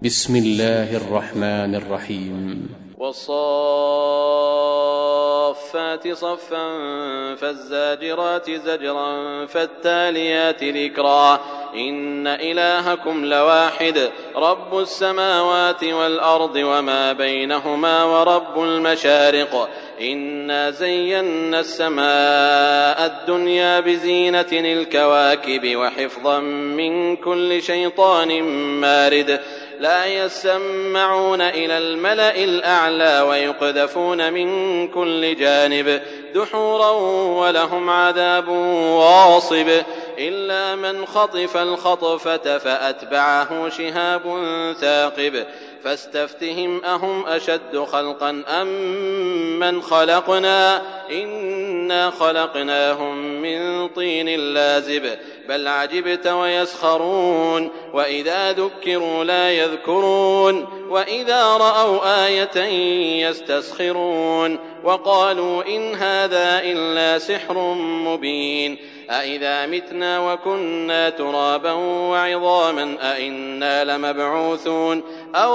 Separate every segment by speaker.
Speaker 1: بسم الله الرحمن الرحيم.
Speaker 2: والصافات صفا فالزاجرات زجرا فالتاليات ذكرا إن إلهكم لواحد رب السماوات والأرض وما بينهما ورب المشارق إنا زينا السماء الدنيا بزينة الكواكب وحفظا من كل شيطان مارد لا يسمعون إلى الملأ الأعلى ويقذفون من كل جانب دحورا ولهم عذاب واصب إلا من خطف الخطفة فأتبعه شهاب ثاقب فاستفتهم أهم أشد خلقا أم من خلقنا إنا خلقناهم من طين لازب بل عجبت ويسخرون وإذا ذكروا لا يذكرون وإذا رأوا آية يستسخرون وقالوا إن هذا إلا سحر مبين أإذا متنا وكنا ترابا وعظاما أإنا لمبعوثون أو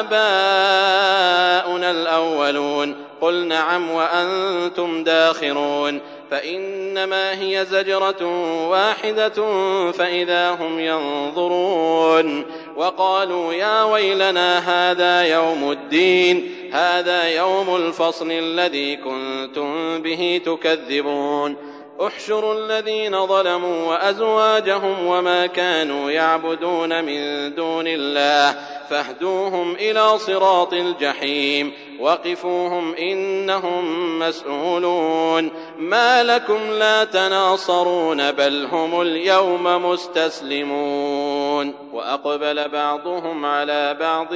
Speaker 2: آباؤنا الأولون قل نعم وأنتم داخرون فإنما هي زجرة واحدة فإذا هم ينظرون وقالوا يا ويلنا هذا يوم الدين هذا يوم الفصل الذي كنتم به تكذبون احشروا الذين ظلموا وأزواجهم وما كانوا يعبدون من دون الله فاهدوهم إلى صراط الجحيم وقفوهم إنهم مسؤولون ما لكم لا تناصرون بل هم اليوم مستسلمون وأقبل بعضهم على بعض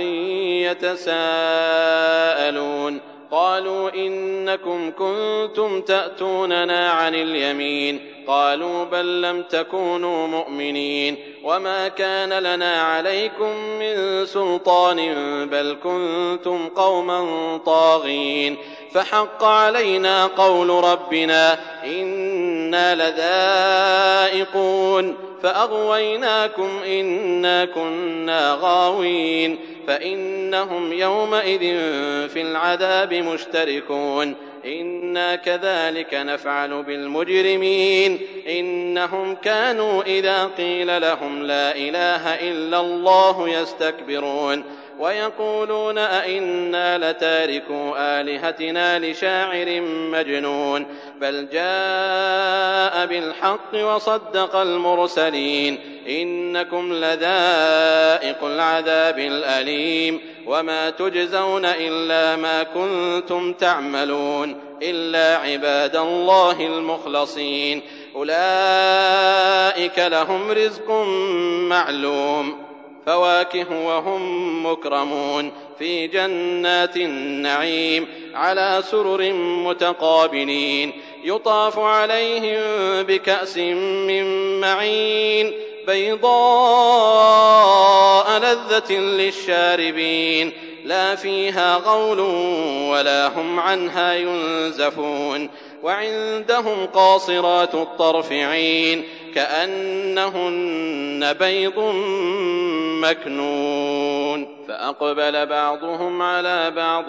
Speaker 2: يتساءلون قالوا إنكم كنتم تأتوننا عن اليمين قالوا بل لم تكونوا مؤمنين وما كان لنا عليكم من سلطان بل كنتم قوما طاغين فحق علينا قول ربنا إنا لذائقون فأغويناكم إنا كنا غاوين فإنهم يومئذ في العذاب مشتركون إنا كذلك نفعل بالمجرمين إنهم كانوا إذا قيل لهم لا إله إلا الله يستكبرون ويقولون أئنا لتاركو آلهتنا لشاعر مجنون بل جاء بالحق وصدق المرسلين إنكم لذائق العذاب الأليم وما تجزون إلا ما كنتم تعملون إلا عباد الله المخلصين أولئك لهم رزق معلوم فواكه وهم مكرمون في جنات النعيم على سرر متقابلين يطاف عليهم بكأس من معين بيضاء لذة للشاربين لا فيها غول ولا هم عنها ينزفون وعندهم قاصرات الطرف عين كأنهن بيض مكنون فأقبل بعضهم على بعض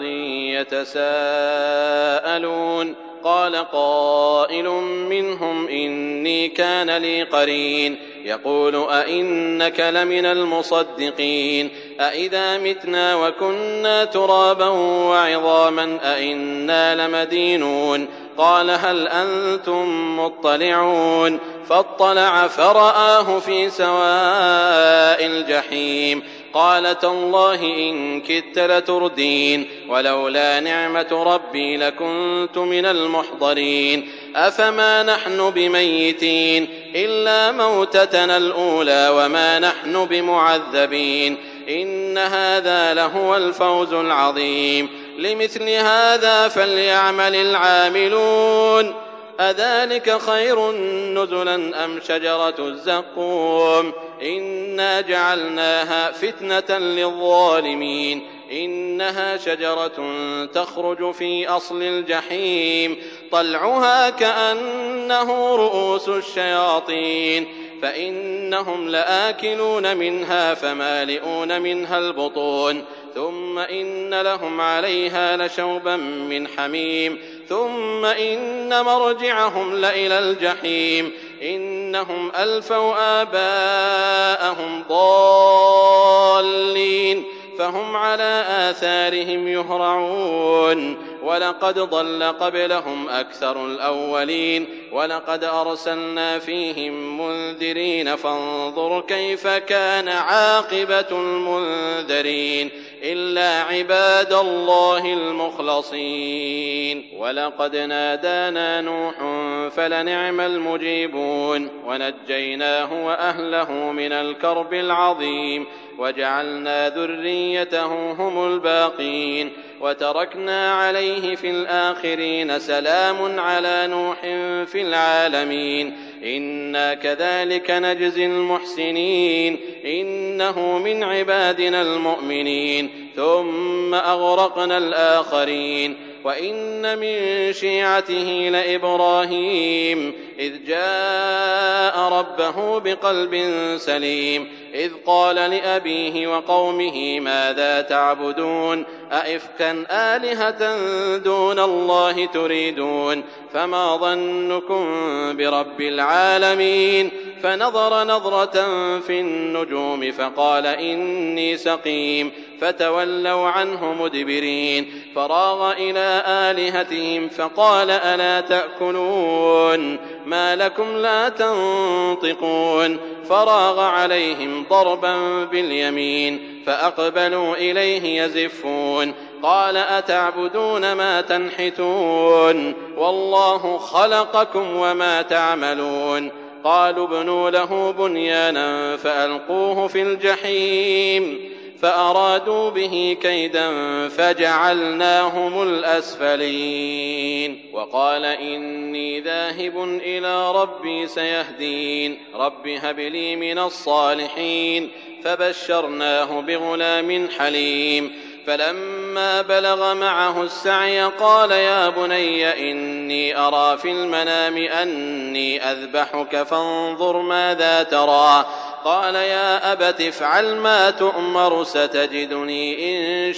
Speaker 2: يتساءلون قال قائل منهم إني كان لي قرين يقول أئنك لمن المصدقين أئذا متنا وكنا ترابا وعظاما أئنا لمدينون قال هل أنتم مطلعون فاطلع فرآه في سواء الجحيم قال تالله إن كدت لتردين ولولا نعمة ربي لكنت من المحضرين أفما نحن بميتين إلا موتتنا الأولى وما نحن بمعذبين إن هذا لهو الفوز العظيم لمثل هذا فليعمل العاملون أذلك خير نزلا أم شجرة الزقوم إنا جعلناها فتنة للظالمين إنها شجرة تخرج في أصل الجحيم طلعها كأنه رؤوس الشياطين فإنهم لآكلون منها فمالئون منها البطون ثم إن لهم عليها لشوبا من حميم ثم إن مرجعهم لإلى الجحيم إنهم ألفوا آباءهم ضالين فهم على آثارهم يهرعون ولقد ضل قبلهم أكثر الأولين ولقد أرسلنا فيهم منذرين فانظر كيف كان عاقبة المنذرين إلا عباد الله المخلصين ولقد نادانا نوح فلنعم المجيبون ونجيناه وأهله من الكرب العظيم وجعلنا ذريته هم الباقين وتركنا عليه في الآخرين سلام على نوح في العالمين إنا كذلك نجزي المحسنين إنه من عبادنا المؤمنين ثم أغرقنا الآخرين وإن من شيعته لإبراهيم إذ جاء ربه بقلب سليم إذ قال لأبيه وقومه ماذا تعبدون أئفكا آلهة دون الله تريدون فما ظنكم برب العالمين فنظر نظرة في النجوم فقال إني سقيم فتولوا عنه مدبرين فراغ إلى آلهتهم فقال ألا تأكلون ما لكم لا تنطقون فراغ عليهم ضربا باليمين فأقبلوا إليه يزفون قال أتعبدون ما تنحتون والله خلقكم وما تعملون قالوا ابنوا له بنيانا فألقوه في الجحيم فأرادوا به كيدا فجعلناهم الأسفلين وقال إني ذاهب إلى ربي سيهدين رب هب لي من الصالحين فبشرناه بغلام حليم فلما بلغ معه السعي قال يا بني إني أرى في المنام أني أذبحك فانظر ماذا ترى قال يا أبت افعل ما تؤمر ستجدني إن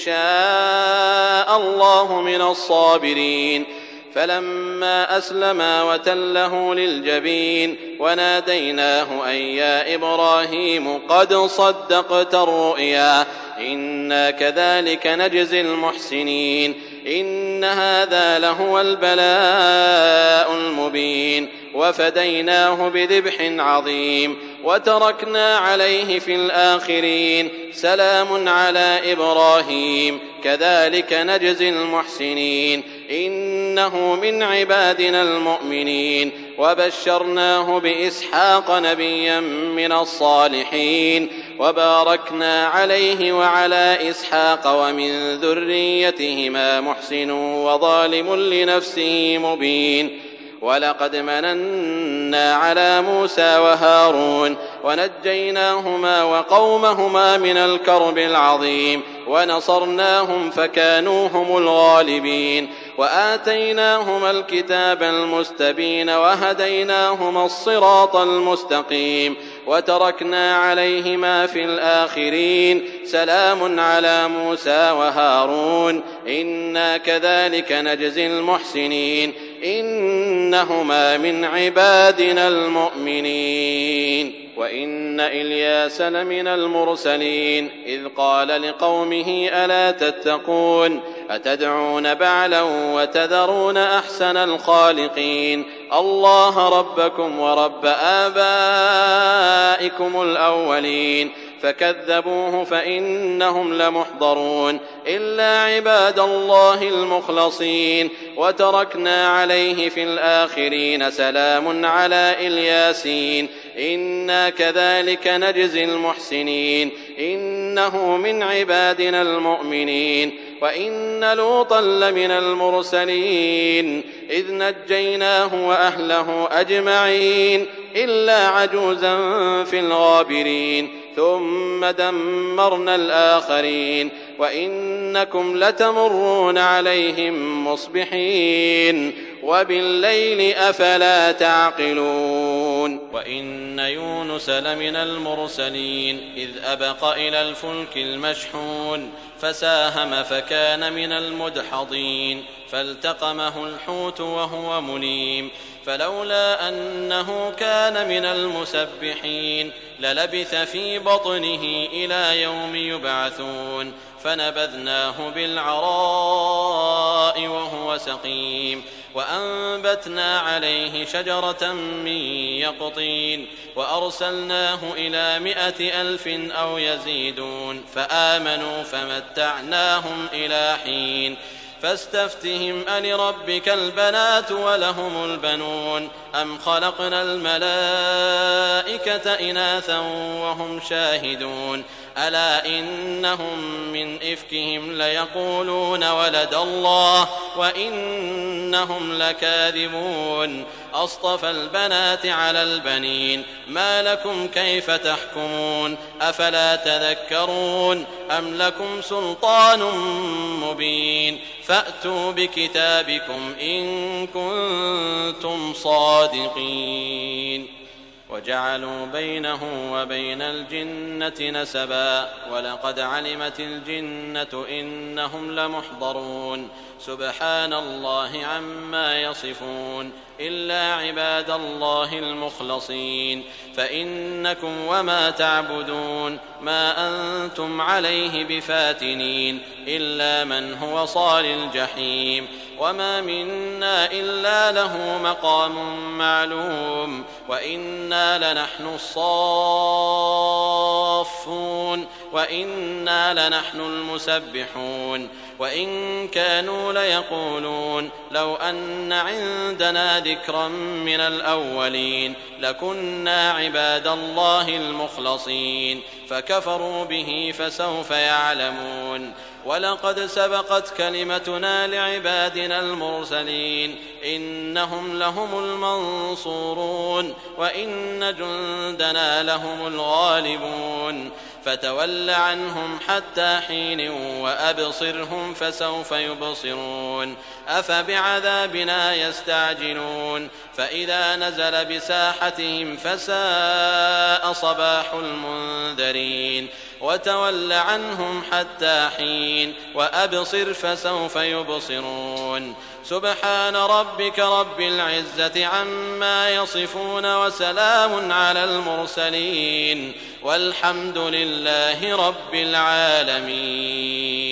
Speaker 2: شاء الله من الصابرين فلما أسلما وتله للجبين وناديناه أن يا إبراهيم قد صدقت الرؤيا إنا كذلك نجزي المحسنين إن هذا لهو البلاء المبين وفديناه بذبح عظيم وتركنا عليه في الآخرين سلام على إبراهيم كذلك نجزي المحسنين إنه من عبادنا المؤمنين وبشرناه بإسحاق نبيا من الصالحين وباركنا عليه وعلى إسحاق ومن ذريتهما محسن وظالم لنفسه مبين ولقد مننا على موسى وهارون ونجيناهما وقومهما من الكرب العظيم ونصرناهم فكانوا هم الغالبين وآتيناهما الكتاب المستبين وهديناهما الصراط المستقيم وتركنا عليهما في الآخرين سلام على موسى وهارون إنا كذلك نجزي المحسنين إنهما من عبادنا المؤمنين وإن إلياس لمن المرسلين إذ قال لقومه ألا تتقون أتدعون بعلا وتذرون أحسن الخالقين الله ربكم ورب آبائكم الأولين فكذبوه فإنهم لمحضرون إلا عباد الله المخلصين وتركنا عليه في الآخرين سلام على الياسين إنا كذلك نجزي المحسنين إنه من عبادنا المؤمنين وإن لوطا لمن المرسلين إذ نجيناه وأهله أجمعين إلا عجوزا في الغابرين ثم دمرنا الآخرين وإنكم لتمرون عليهم مصبحين وبالليل أفلا تعقلون
Speaker 3: وإن يونس لمن المرسلين إذ أبق إلى الفلك المشحون فساهم فكان من المدحضين فالتقمه الحوت وهو مليم فلولا أنه كان من المسبحين للبث في بطنه إلى يوم يبعثون فنبذناه بالعراء وهو سقيم وأنبتنا عليه شجرة من يقطين وأرسلناه إلى 100,000 أو يزيدون فآمنوا فمتعناهم إلى حين فاستفتهم ألربك البنات ولهم البنون أم خلقنا الملائكة إناثا وهم شاهدون ألا إنهم من إفكهم ليقولون ولد الله وإنهم لكاذبون أصطفى البنات على البنين ما لكم كيف تحكمون أفلا تذكرون أم لكم سلطان مبين فأتوا بكتابكم إن كنتم صادقين وجعلوا بينه وبين الجنة نسبا ولقد علمت الجنة إنهم لمحضرون سبحان الله عما يصفون إلا عباد الله المخلصين فإنكم وما تعبدون ما أنتم عليه بفاتنين إلا من هو صال الجحيم وما منا إلا له مقام معلوم وإنا لنحن الصافون وإنا لنحن المسبحون وإن كانوا ليقولون لو أن عندنا ذكرا من الأولين لكنا عباد الله المخلصين فكفروا به فسوف يعلمون ولقد سبقت كلمتنا لعبادنا المرسلين إنهم لهم المنصورون وإن جندنا لهم الغالبون فتول عنهم حتى حين وأبصرهم فسوف يبصرون أفبعذابنا يستعجلون فإذا نزل بساحتهم فساء صباح المنذرين وتول عنهم حتى حين وأبصر فسوف يبصرون سبحان ربك رب العزة عما يصفون وسلام على المرسلين والحمد لله رب العالمين.